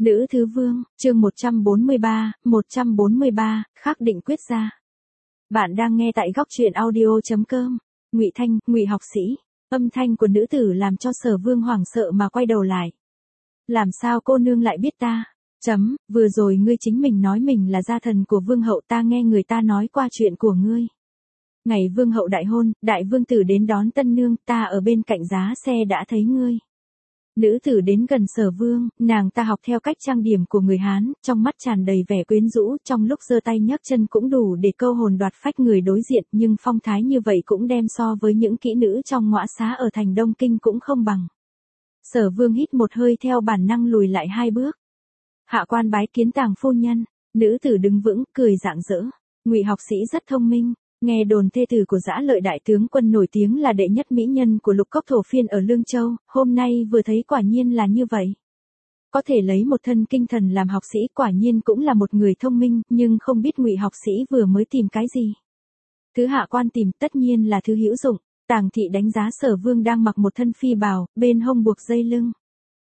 Nữ thứ vương, chương 143, khắc định quyết ra. Bạn đang nghe tại góc truyện audio.com. Ngụy Thanh, Ngụy học sĩ. Âm thanh của nữ tử làm cho Sở Vương hoảng sợ mà quay đầu lại. Làm sao cô nương lại biết ta? Vừa rồi ngươi chính mình nói mình là gia thần của vương hậu, ta nghe người ta nói qua chuyện của ngươi. Ngày vương hậu đại hôn, đại vương tử đến đón tân nương, ta ở bên cạnh giá xe đã thấy ngươi. Nữ tử đến gần Sở Vương, nàng ta học theo cách trang điểm của người Hán, trong mắt tràn đầy vẻ quyến rũ, trong lúc giơ tay nhấc chân cũng đủ để câu hồn đoạt phách người đối diện, nhưng phong thái như vậy cũng đem so với những kỹ nữ trong ngõa xá ở thành Đông Kinh cũng không bằng. Sở Vương hít một hơi theo bản năng lùi lại 2 bước. Hạ quan bái kiến Tàng phu nhân. Nữ tử đứng vững, cười rạng rỡ. Ngụy học sĩ rất thông minh. Nghe đồn thê tử của Dã Lợi đại tướng quân nổi tiếng là đệ nhất mỹ nhân của Lục Cốc thổ phiên ở Lương Châu, hôm nay vừa thấy quả nhiên là như vậy. Có thể lấy một thân kinh thần làm học sĩ, quả nhiên cũng là một người thông minh, nhưng không biết Ngụy học sĩ vừa mới tìm cái gì. Thứ hạ quan tìm tất nhiên là thứ hữu dụng. Tàng thị đánh giá Sở Vương đang mặc một thân phi bào, bên hông buộc dây lưng.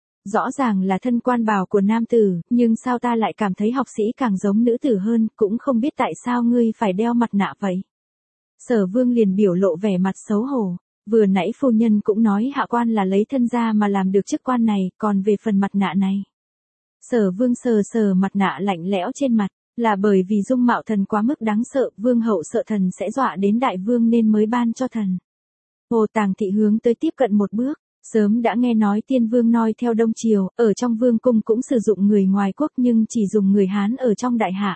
Rõ ràng là thân quan bào của nam tử, nhưng sao ta lại cảm thấy học sĩ càng giống nữ tử hơn, cũng không biết tại sao ngươi phải đeo mặt nạ vậy. Sở Vương liền biểu lộ vẻ mặt xấu hổ. Vừa nãy phu nhân cũng nói hạ quan là lấy thân ra mà làm được chức quan này, còn về phần mặt nạ này. Sở Vương sờ sờ mặt nạ lạnh lẽo trên mặt, là bởi vì dung mạo thần quá mức đáng sợ, vương hậu sợ thần sẽ dọa đến đại vương nên mới ban cho thần. Hồ Tàng thị hướng tới tiếp cận một bước, sớm đã nghe nói tiên vương noi theo Đông Triều, ở trong vương cung cũng sử dụng người ngoài quốc nhưng chỉ dùng người Hán ở trong đại hạ.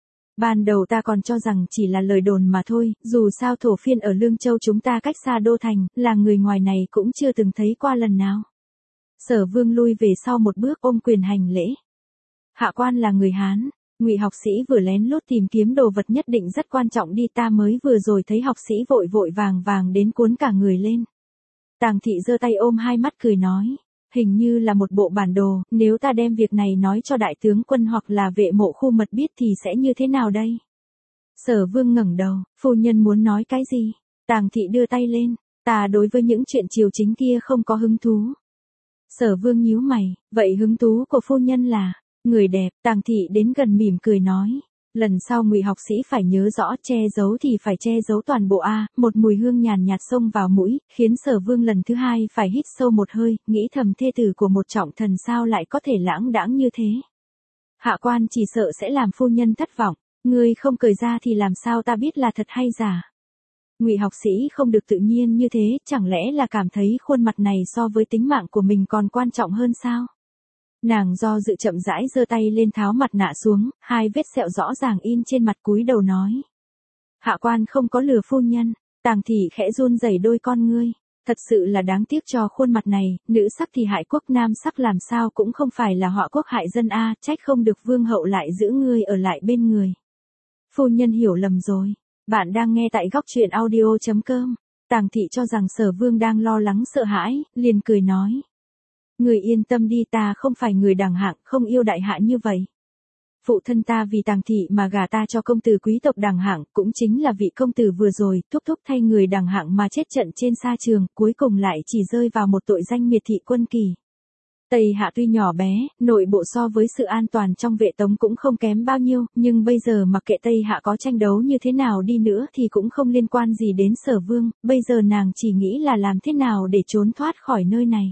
Ban đầu ta còn cho rằng chỉ là lời đồn mà thôi, dù sao thổ phiên ở Lương Châu chúng ta cách xa đô thành, là người ngoài này cũng chưa từng thấy qua lần nào. Sở Vương lui về sau một bước ôm quyền hành lễ. Hạ quan là người Hán. Ngụy học sĩ vừa lén lút tìm kiếm đồ vật nhất định rất quan trọng đi, ta mới vừa rồi thấy học sĩ vội vội vàng đến cuốn cả người lên. Tàng thị giơ tay ôm hai mắt cười nói. Hình như là một bộ bản đồ, nếu ta đem việc này nói cho đại tướng quân hoặc là vệ mộ khu mật biết thì sẽ như thế nào đây? Sở Vương ngẩng đầu, phu nhân muốn nói cái gì? Tàng thị đưa tay lên, ta đối với những chuyện triều chính kia không có hứng thú. Sở Vương nhíu mày, vậy hứng thú của phu nhân là, người đẹp. Tàng thị đến gần mỉm cười nói. Lần sau Ngụy học sĩ phải nhớ rõ, che giấu thì phải che giấu toàn bộ a. Một mùi hương nhàn nhạt xông vào mũi, khiến Sở Vương lần thứ hai phải hít sâu một hơi, nghĩ thầm thê tử của một trọng thần sao lại có thể lãng đãng như thế. Hạ quan chỉ sợ sẽ làm phu nhân thất vọng, ngươi không cười ra thì làm sao ta biết là thật hay giả. Ngụy học sĩ không được tự nhiên như thế, chẳng lẽ là cảm thấy khuôn mặt này so với tính mạng của mình còn quan trọng hơn sao? Nàng do dự chậm rãi giơ tay lên tháo mặt nạ xuống, 2 vết sẹo rõ ràng in trên mặt, cúi đầu nói. Hạ quan không có lừa phu nhân. Tàng thị khẽ run rẩy đôi con ngươi. Thật sự là đáng tiếc cho khuôn mặt này, nữ sắc thì hại quốc, nam sắc làm sao cũng không phải là họa quốc hại dân a, trách không được vương hậu lại giữ ngươi ở lại bên người. Phu nhân hiểu lầm rồi. Bạn đang nghe tại góc truyện audio.com. Tàng thị cho rằng Sở Vương đang lo lắng sợ hãi, liền cười nói. Người yên tâm đi, ta không phải người đẳng hạng, không yêu đại hạ như vậy. Phụ thân ta vì Tàng thị mà gả ta cho công tử quý tộc đẳng hạng, cũng chính là vị công tử vừa rồi, thúc thúc thay người đẳng hạng mà chết trận trên sa trường, cuối cùng lại chỉ rơi vào một tội danh miệt thị quân kỳ. Tây Hạ tuy nhỏ bé, nội bộ so với sự an toàn trong vệ tống cũng không kém bao nhiêu, nhưng bây giờ mặc kệ Tây Hạ có tranh đấu như thế nào đi nữa thì cũng không liên quan gì đến Sở Vương, bây giờ nàng chỉ nghĩ là làm thế nào để trốn thoát khỏi nơi này.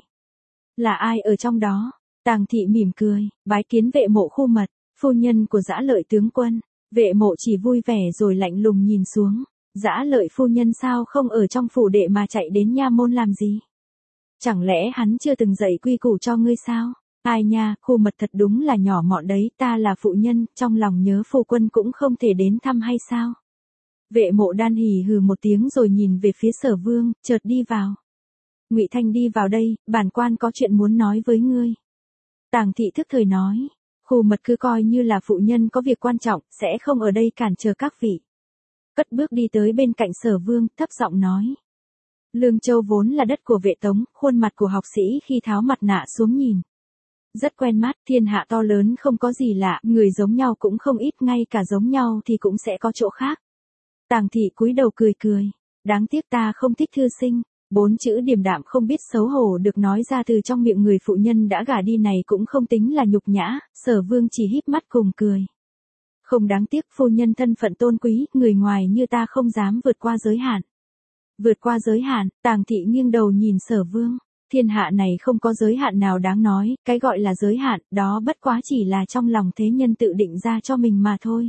Là ai ở trong đó? Tàng thị mỉm cười, bái kiến vệ mộ khu mật, phu nhân của Dã Lợi tướng quân. Vệ mộ chỉ vui vẻ rồi lạnh lùng nhìn xuống. Dã Lợi phu nhân sao không ở trong phủ đệ mà chạy đến nha môn làm gì? Chẳng lẽ hắn chưa từng dạy quy củ cho ngươi sao? Ai nha, khu mật thật đúng là nhỏ mọn đấy, ta là phụ nhân, trong lòng nhớ phu quân cũng không thể đến thăm hay sao? Vệ mộ đan hì hừ một tiếng rồi nhìn về phía Sở Vương, chợt đi vào. Ngụy Thanh đi vào đây, bản quan có chuyện muốn nói với ngươi. Tàng thị thức thời nói. Khu mật cứ coi như là phụ nhân có việc quan trọng, sẽ không ở đây cản trở các vị. Cất bước đi tới bên cạnh Sở Vương, thấp giọng nói. Lương Châu vốn là đất của vệ tống, khuôn mặt của học sĩ khi tháo mặt nạ xuống nhìn. Rất quen mắt, thiên hạ to lớn không có gì lạ, người giống nhau cũng không ít, ngay cả giống nhau thì cũng sẽ có chỗ khác. Tàng thị cúi đầu cười cười. Đáng tiếc ta không thích thư sinh. 4 chữ điềm đạm không biết xấu hổ được nói ra từ trong miệng người phụ nhân đã gả đi này cũng không tính là nhục nhã, Sở Vương chỉ híp mắt cùng cười. Không đáng tiếc phu nhân thân phận tôn quý, người ngoài như ta không dám vượt qua giới hạn. Vượt qua giới hạn, Tàng Thị nghiêng đầu nhìn Sở Vương. Thiên hạ này không có giới hạn nào đáng nói, cái gọi là giới hạn, đó bất quá chỉ là trong lòng thế nhân tự định ra cho mình mà thôi.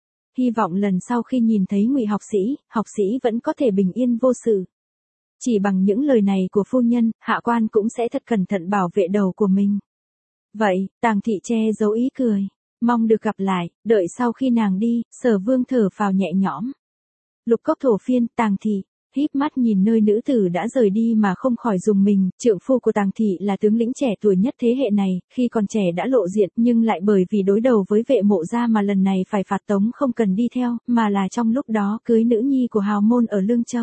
Hy vọng lần sau khi nhìn thấy Ngụy học sĩ vẫn có thể bình yên vô sự. Chỉ bằng những lời này của phu nhân, hạ quan cũng sẽ thật cẩn thận bảo vệ đầu của mình. Vậy, Tàng Thị che giấu ý cười. Mong được gặp lại, đợi sau khi nàng đi, Sở Vương thở phào nhẹ nhõm. Lục Cốc Thổ Phiên, Tàng Thị, híp mắt nhìn nơi nữ tử đã rời đi mà không khỏi dùng mình, trượng phu của Tàng Thị là tướng lĩnh trẻ tuổi nhất thế hệ này, khi còn trẻ đã lộ diện nhưng lại bởi vì đối đầu với Vệ Mộ gia mà lần này phải phạt tống không cần đi theo, mà là trong lúc đó cưới nữ nhi của hào môn ở Lương Châu.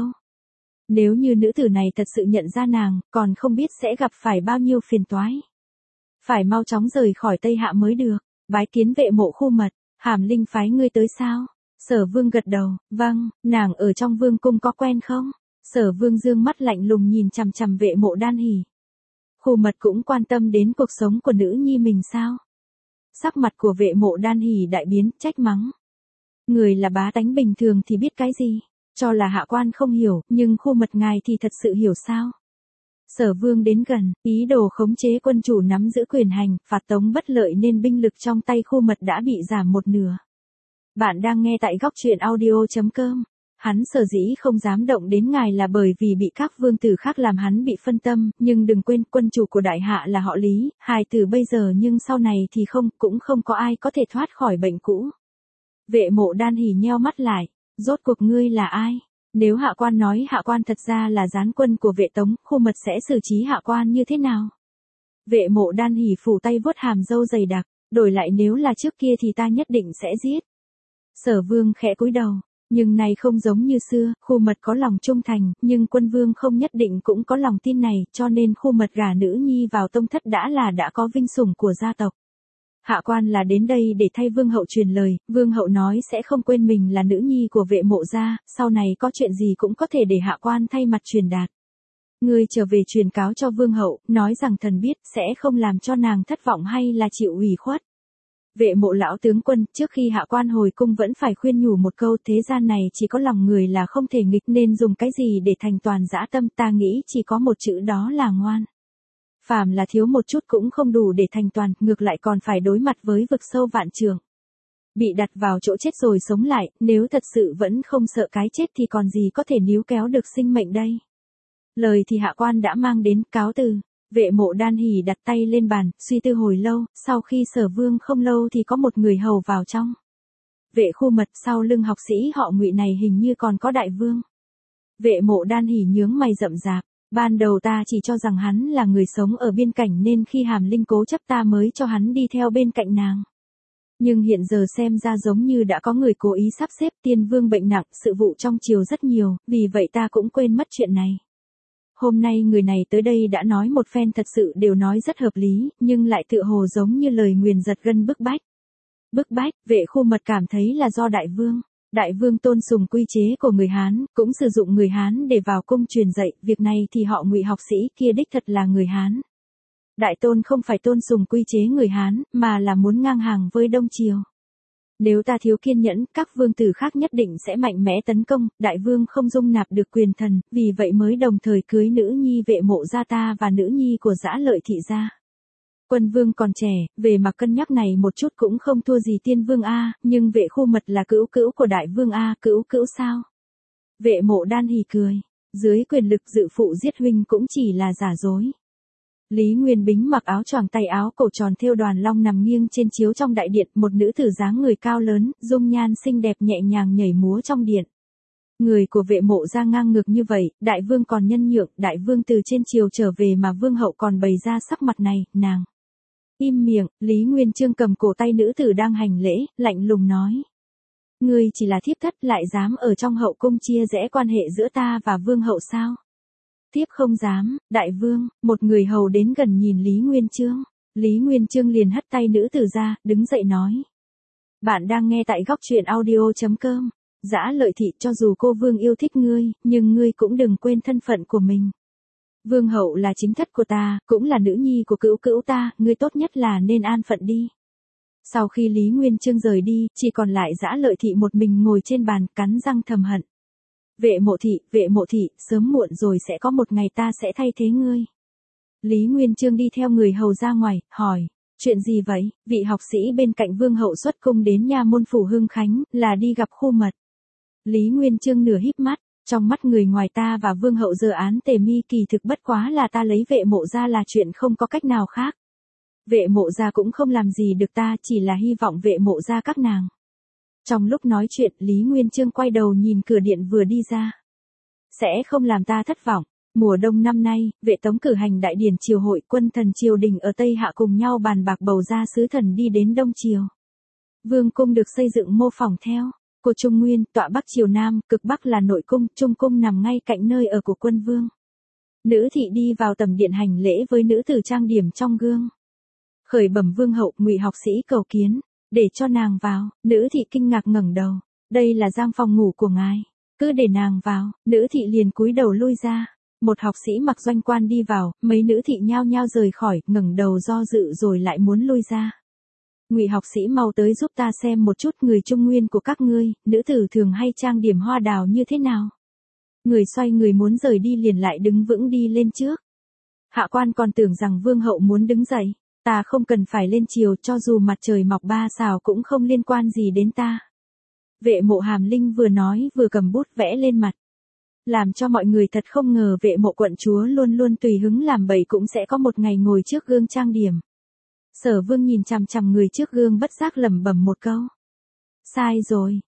Nếu như nữ tử này thật sự nhận ra nàng, còn không biết sẽ gặp phải bao nhiêu phiền toái. Phải mau chóng rời khỏi Tây Hạ mới được. Bái kiến Vệ Mộ khu mật, Hàm Linh phái ngươi tới sao? Sở Vương gật đầu, vâng, nàng ở trong vương cung có quen không? Sở Vương dương mắt lạnh lùng nhìn chằm chằm Vệ Mộ Đan Hỉ. Khu mật cũng quan tâm đến cuộc sống của nữ nhi mình sao? Sắc mặt của Vệ Mộ Đan Hỉ đại biến, trách mắng. Người là bá tánh bình thường thì biết cái gì? Cho là hạ quan không hiểu, nhưng khu mật ngài thì thật sự hiểu sao? Sở Vương đến gần, ý đồ khống chế quân chủ nắm giữ quyền hành, phạt tống bất lợi nên binh lực trong tay khu mật đã bị giảm một nửa. Bạn đang nghe tại góc truyện audio.com. Hắn sở dĩ không dám động đến ngài là bởi vì bị các vương tử khác làm hắn bị phân tâm, nhưng đừng quên quân chủ của đại hạ là họ Lý, hài tử bây giờ nhưng sau này thì cũng không có ai có thể thoát khỏi bệnh cũ. Vệ Mộ Đan Hỉ nheo mắt lại, rốt cuộc ngươi là ai? Nếu hạ quan nói hạ quan thật ra là gián quân của Vệ Tống, khu mật sẽ xử trí hạ quan như thế nào? Vệ Mộ Đan Hỉ phủ tay vuốt hàm râu dày đặc, đổi lại nếu là trước kia thì ta nhất định sẽ giết. Sở Vương khẽ cúi đầu, nhưng này không giống như xưa, khu mật có lòng trung thành, nhưng quân vương không nhất định cũng có lòng tin này, cho nên khu mật gả nữ nhi vào tông thất đã có vinh sủng của gia tộc. Hạ quan là đến đây để thay vương hậu truyền lời, vương hậu nói sẽ không quên mình là nữ nhi của Vệ Mộ gia, sau này có chuyện gì cũng có thể để hạ quan thay mặt truyền đạt. Ngươi trở về truyền cáo cho vương hậu, nói rằng thần biết sẽ không làm cho nàng thất vọng hay là chịu ủy khuất. Vệ Mộ lão tướng quân, trước khi hạ quan hồi cung vẫn phải khuyên nhủ một câu, thế gian này chỉ có lòng người là không thể nghịch, nên dùng cái gì để thành toàn dã tâm, ta nghĩ chỉ có một chữ, đó là ngoan. Phàm là thiếu một chút cũng không đủ để thành toàn, ngược lại còn phải đối mặt với vực sâu vạn trượng. Bị đặt vào chỗ chết rồi sống lại, nếu thật sự vẫn không sợ cái chết thì còn gì có thể níu kéo được sinh mệnh đây. Lời thì hạ quan đã mang đến, cáo từ. Vệ Mộ Đan Hỉ đặt tay lên bàn, suy tư hồi lâu, sau khi Sở Vương không lâu thì có một người hầu vào trong. Vệ khu mật, sau lưng học sĩ họ Ngụy này hình như còn có đại vương. Vệ Mộ Đan Hỉ nhướng mày rậm rạp, ban đầu ta chỉ cho rằng hắn là người sống ở biên cảnh nên khi Hàm Linh cố chấp ta mới cho hắn đi theo bên cạnh nàng. Nhưng hiện giờ xem ra giống như đã có người cố ý sắp xếp, Tiên Vương bệnh nặng, sự vụ trong triều rất nhiều, vì vậy ta cũng quên mất chuyện này. Hôm nay người này tới đây đã nói một phen, thật sự đều nói rất hợp lý, nhưng lại tựa hồ giống như lời nguyền giật gân bức bách. Bức bách, Vệ khu mật cảm thấy là do Đại vương tôn sùng quy chế của người Hán, cũng sử dụng người Hán để vào cung truyền dạy, việc này thì họ Ngụy học sĩ kia đích thật là người Hán. Đại tôn không phải tôn sùng quy chế người Hán, mà là muốn ngang hàng với Đông Triều. Nếu ta thiếu kiên nhẫn, các vương tử khác nhất định sẽ mạnh mẽ tấn công, đại vương không dung nạp được quyền thần, vì vậy mới đồng thời cưới nữ nhi Vệ Mộ gia ta và nữ nhi của Dã Lợi thị gia. Quân vương còn trẻ, về mặt cân nhắc này một chút cũng không thua gì Tiên Vương a, nhưng Vệ khu mật là cữu cữu của đại vương a, cữu sao? Vệ Mộ Đan Hỉ cười, dưới quyền lực dự phụ giết huynh cũng chỉ là giả dối. Lý Nguyên Bính mặc áo choàng tay áo cổ tròn thêu đoàn long nằm nghiêng trên chiếu trong đại điện, một nữ tử dáng người cao lớn, dung nhan xinh đẹp nhẹ nhàng nhảy múa trong điện. Người của Vệ Mộ gia ngang ngược như vậy, đại vương còn nhân nhượng, đại vương từ trên triều trở về mà vương hậu còn bày ra sắc mặt này, nàng. Im miệng, Lý Nguyên Chương cầm cổ tay nữ tử đang hành lễ, lạnh lùng nói. Ngươi chỉ là thiếp thất lại dám ở trong hậu cung chia rẽ quan hệ giữa ta và vương hậu sao? Thiếp không dám, đại vương, một người hầu đến gần nhìn Lý Nguyên Chương. Lý Nguyên Chương liền hất tay nữ tử ra, đứng dậy nói. Bạn đang nghe tại góc truyện audio.com. Dã Lợi thị, cho dù cô vương yêu thích ngươi, nhưng ngươi cũng đừng quên thân phận của mình. Vương hậu là chính thất của ta, cũng là nữ nhi của cữu cữu ta, ngươi tốt nhất là nên an phận đi. Sau khi Lý Nguyên Chương rời đi, chỉ còn lại Dã Lợi Thị một mình ngồi trên bàn, cắn răng thầm hận. Vệ mộ thị, sớm muộn rồi sẽ có một ngày ta sẽ thay thế ngươi. Lý Nguyên Chương đi theo người hầu ra ngoài, hỏi, chuyện gì vậy? Vị học sĩ bên cạnh Vương hậu xuất cung đến nha môn phủ Hưng Khánh, là đi gặp Khu Mật. Lý Nguyên Chương nửa híp mắt, trong mắt người ngoài ta và Vương hậu giờ án tề mi kỳ thực bất quá là ta lấy vệ mộ ra là chuyện không có cách nào khác. Vệ mộ ra cũng không làm gì được ta, chỉ là hy vọng vệ mộ ra các nàng. Trong lúc nói chuyện, Lý Nguyên Chương quay đầu nhìn cửa điện vừa đi ra. Sẽ không làm ta thất vọng. Mùa đông năm nay, Vệ Tống cử hành đại điển triều hội, quân thần triều đình ở Tây Hạ cùng nhau bàn bạc bầu ra sứ thần đi đến Đông Triều. Vương cung được xây dựng mô phỏng theo Cô Trung Nguyên, tọa Bắc Triều Nam, cực Bắc là nội cung, Trung cung nằm ngay cạnh nơi ở của quân vương. Nữ thị đi vào tầm điện hành lễ với nữ tử trang điểm trong gương. Khởi bẩm Vương hậu, Ngụy học sĩ cầu kiến, để cho nàng vào. Nữ thị kinh ngạc ngẩng đầu, đây là gian phòng ngủ của ngài, cứ để nàng vào. Nữ thị liền cúi đầu lui ra. Một học sĩ mặc doanh quan đi vào, mấy nữ thị nhao nhao rời khỏi, ngẩng đầu do dự rồi lại muốn lui ra. Ngụy học sĩ mau tới giúp ta xem một chút người Trung Nguyên của các ngươi, nữ tử thường hay trang điểm hoa đào như thế nào. Người xoay người muốn rời đi liền lại đứng vững đi lên trước. Hạ quan còn tưởng rằng Vương hậu muốn đứng dậy, ta không cần phải lên triều, cho dù mặt trời mọc ba sào cũng không liên quan gì đến ta. Vệ Mộ Hàm Linh vừa nói vừa cầm bút vẽ lên mặt. Làm cho mọi người thật không ngờ Vệ Mộ quận chúa luôn luôn tùy hứng làm bậy cũng sẽ có một ngày ngồi trước gương trang điểm. Sở Vương nhìn chằm chằm người trước gương bất giác lẩm bẩm một câu. Sai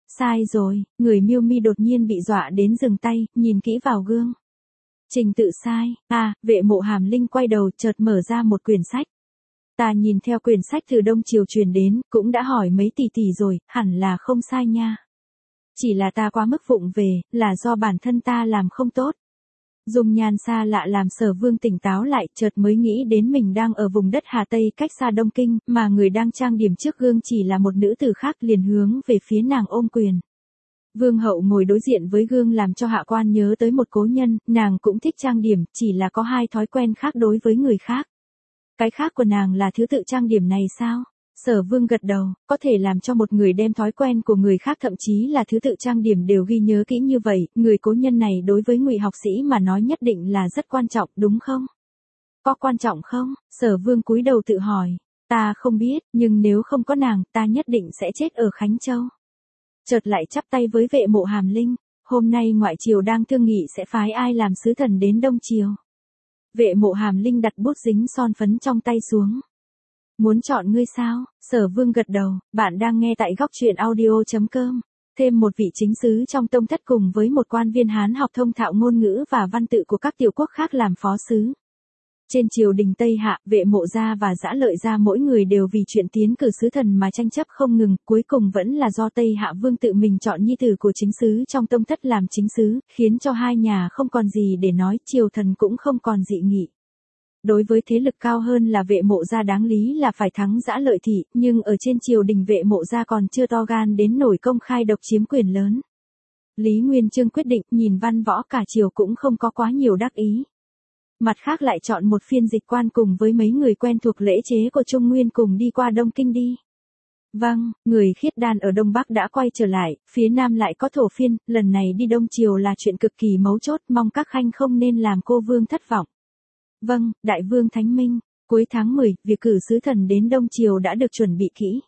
rồi, người Miêu Mi đột nhiên bị dọa đến dừng tay, nhìn kỹ vào gương. Trình tự sai, Vệ Mộ Hàm Linh quay đầu chợt mở ra một quyển sách. Ta nhìn theo quyển sách từ Đông Triều truyền đến, cũng đã hỏi mấy tỷ tỷ rồi, hẳn là không sai nha. Chỉ là ta quá mức vụng về, là do bản thân ta làm không tốt. Dung nhan xa lạ làm Sở Vương tỉnh táo lại, chợt mới nghĩ đến mình đang ở vùng đất Hà Tây cách xa Đông Kinh, mà người đang trang điểm trước gương chỉ là một nữ tử khác, liền hướng về phía nàng ôm quyền. Vương hậu ngồi đối diện với gương làm cho hạ quan nhớ tới một cố nhân, nàng cũng thích trang điểm, chỉ là có hai thói quen khác đối với người khác. Cái khác của nàng là thứ tự trang điểm này sao? Sở Vương gật đầu, có thể làm cho một người đem thói quen của người khác thậm chí là thứ tự trang điểm đều ghi nhớ kỹ như vậy, người cố nhân này đối với Ngụy học sĩ mà nói nhất định là rất quan trọng, đúng không? Có quan trọng không? Sở Vương cúi đầu tự hỏi, ta không biết, nhưng nếu không có nàng, ta nhất định sẽ chết ở Khánh Châu. Chợt lại chắp tay với Vệ Mộ Hàm Linh, hôm nay ngoại triều đang thương nghị sẽ phái ai làm sứ thần đến Đông Triều. Vệ Mộ Hàm Linh đặt bút dính son phấn trong tay xuống. Muốn chọn ngươi sao? Sở Vương gật đầu, bạn đang nghe tại góc truyện audio.com. Thêm một vị chính sứ trong tông thất cùng với một quan viên Hán học thông thạo ngôn ngữ và văn tự của các tiểu quốc khác làm phó sứ. Trên triều đình Tây Hạ, Vệ Mộ gia và Dã Lợi gia mỗi người đều vì chuyện tiến cử sứ thần mà tranh chấp không ngừng, cuối cùng vẫn là do Tây Hạ Vương tự mình chọn nhi tử của chính sứ trong tông thất làm chính sứ, khiến cho hai nhà không còn gì để nói, triều thần cũng không còn dị nghị. Đối với thế lực cao hơn là Vệ Mộ gia đáng lý là phải thắng Dã Lợi thị, nhưng ở trên triều đình Vệ Mộ gia còn chưa to gan đến nổi công khai độc chiếm quyền lớn. Lý Nguyên Chương quyết định, nhìn văn võ cả triều cũng không có quá nhiều đắc ý. Mặt khác lại chọn một phiên dịch quan cùng với mấy người quen thuộc lễ chế của Trung Nguyên cùng đi qua Đông Kinh đi. Vâng, người khiết đan ở Đông Bắc đã quay trở lại, phía Nam lại có thổ phiên, lần này đi Đông Triều là chuyện cực kỳ mấu chốt, mong các khanh không nên làm cô vương thất vọng. Vâng, Đại Vương Thánh Minh, cuối tháng 10, việc cử sứ thần đến Đông Triều đã được chuẩn bị kỹ.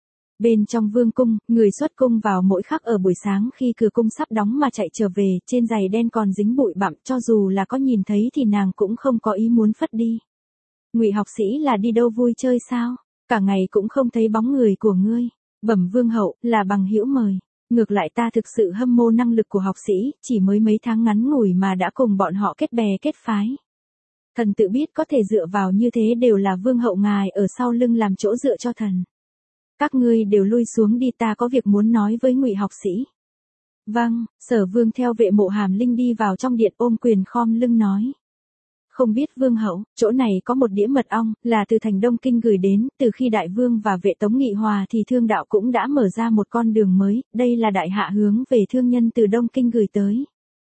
Bên trong vương cung, người xuất cung vào mỗi khắc ở buổi sáng khi cửa cung sắp đóng mà chạy trở về, trên giày đen còn dính bụi bặm, cho dù là có nhìn thấy thì nàng cũng không có ý muốn phất đi. Ngụy học sĩ là đi đâu vui chơi sao? Cả ngày cũng không thấy bóng người của ngươi. Bẩm Vương hậu, là bằng hữu mời. Ngược lại ta thực sự hâm mộ năng lực của học sĩ, chỉ mới mấy tháng ngắn ngủi mà đã cùng bọn họ kết bè kết phái. Thần tự biết có thể dựa vào như thế đều là Vương hậu ngài ở sau lưng làm chỗ dựa cho thần. Các ngươi đều lui xuống đi, ta có việc muốn nói với Ngụy học sĩ. Vâng, Sở Vương theo Vệ Mộ Hàm Linh đi vào trong điện ôm quyền khom lưng nói. Không biết Vương hậu, chỗ này có một đĩa mật ong, là từ thành Đông Kinh gửi đến, từ khi Đại Vương và Vệ Tống nghị hòa thì thương đạo cũng đã mở ra một con đường mới, đây là đại hạ hướng về thương nhân từ Đông Kinh gửi tới.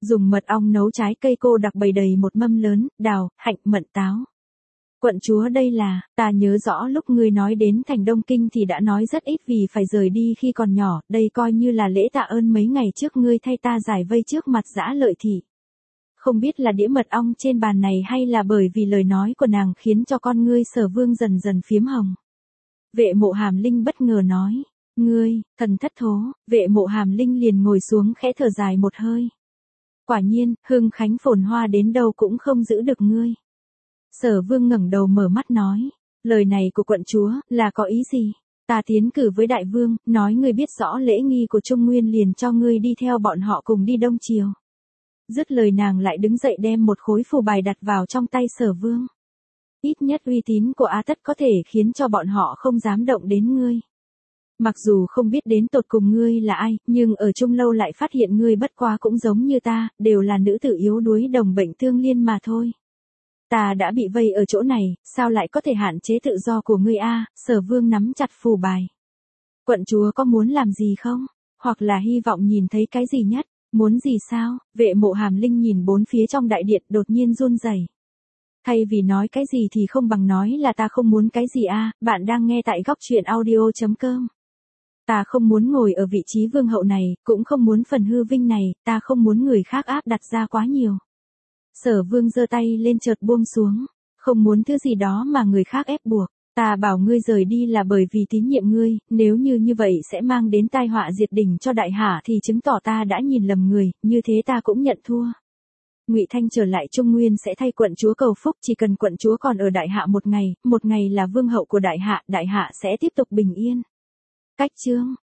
Dùng mật ong nấu trái cây cô đặc bày đầy một mâm lớn, đào, hạnh, mận, táo. Quận chúa đây là, ta nhớ rõ lúc ngươi nói đến thành Đông Kinh thì đã nói rất ít vì phải rời đi khi còn nhỏ, đây coi như là lễ tạ ơn mấy ngày trước ngươi thay ta giải vây trước mặt Dã Lợi Thị. Không biết là đĩa mật ong trên bàn này hay là bởi vì lời nói của nàng khiến cho con ngươi Sở Vương dần dần phiếm hồng. Vệ Mộ Hàm Linh bất ngờ nói, ngươi, thần thất thố, Vệ Mộ Hàm Linh liền ngồi xuống khẽ thở dài một hơi. Quả nhiên, hương khánh phồn hoa đến đâu cũng không giữ được ngươi. Sở Vương ngẩng đầu mở mắt nói, lời này của quận chúa, là có ý gì? Ta tiến cử với đại vương, nói ngươi biết rõ lễ nghi của Trung Nguyên liền cho ngươi đi theo bọn họ cùng đi Đông Triều. Dứt lời nàng lại đứng dậy đem một khối phù bài đặt vào trong tay Sở Vương. Ít nhất uy tín của A Tất có thể khiến cho bọn họ không dám động đến ngươi. Mặc dù không biết đến tột cùng ngươi là ai, nhưng ở Trung Lâu lại phát hiện ngươi bất quá cũng giống như ta, đều là nữ tử yếu đuối đồng bệnh tương liên mà thôi. Ta đã bị vây ở chỗ này, sao lại có thể hạn chế tự do của ngươi a? Sở Vương nắm chặt phù bài. Quận chúa có muốn làm gì không? Hoặc là hy vọng nhìn thấy cái gì nhất? Muốn gì sao? Vệ Mộ Hàm Linh nhìn bốn phía trong đại điện đột nhiên run rẩy. Thay vì nói cái gì thì không bằng nói là ta không muốn cái gì a. Bạn đang nghe tại góc truyện audio.com. Ta không muốn ngồi ở vị trí vương hậu này, cũng không muốn phần hư vinh này, ta không muốn người khác áp đặt ra quá nhiều. Sở Vương giơ tay lên chợt buông xuống, không muốn thứ gì đó mà người khác ép buộc. Ta bảo ngươi rời đi là bởi vì tín nhiệm ngươi, nếu như vậy sẽ mang đến tai họa diệt đỉnh cho đại hạ thì chứng tỏ ta đã nhìn lầm người, như thế ta cũng nhận thua. Ngụy Thanh trở lại Trung Nguyên sẽ thay quận chúa cầu phúc, chỉ cần quận chúa còn ở đại hạ một ngày là vương hậu của đại hạ sẽ tiếp tục bình yên. Cách chương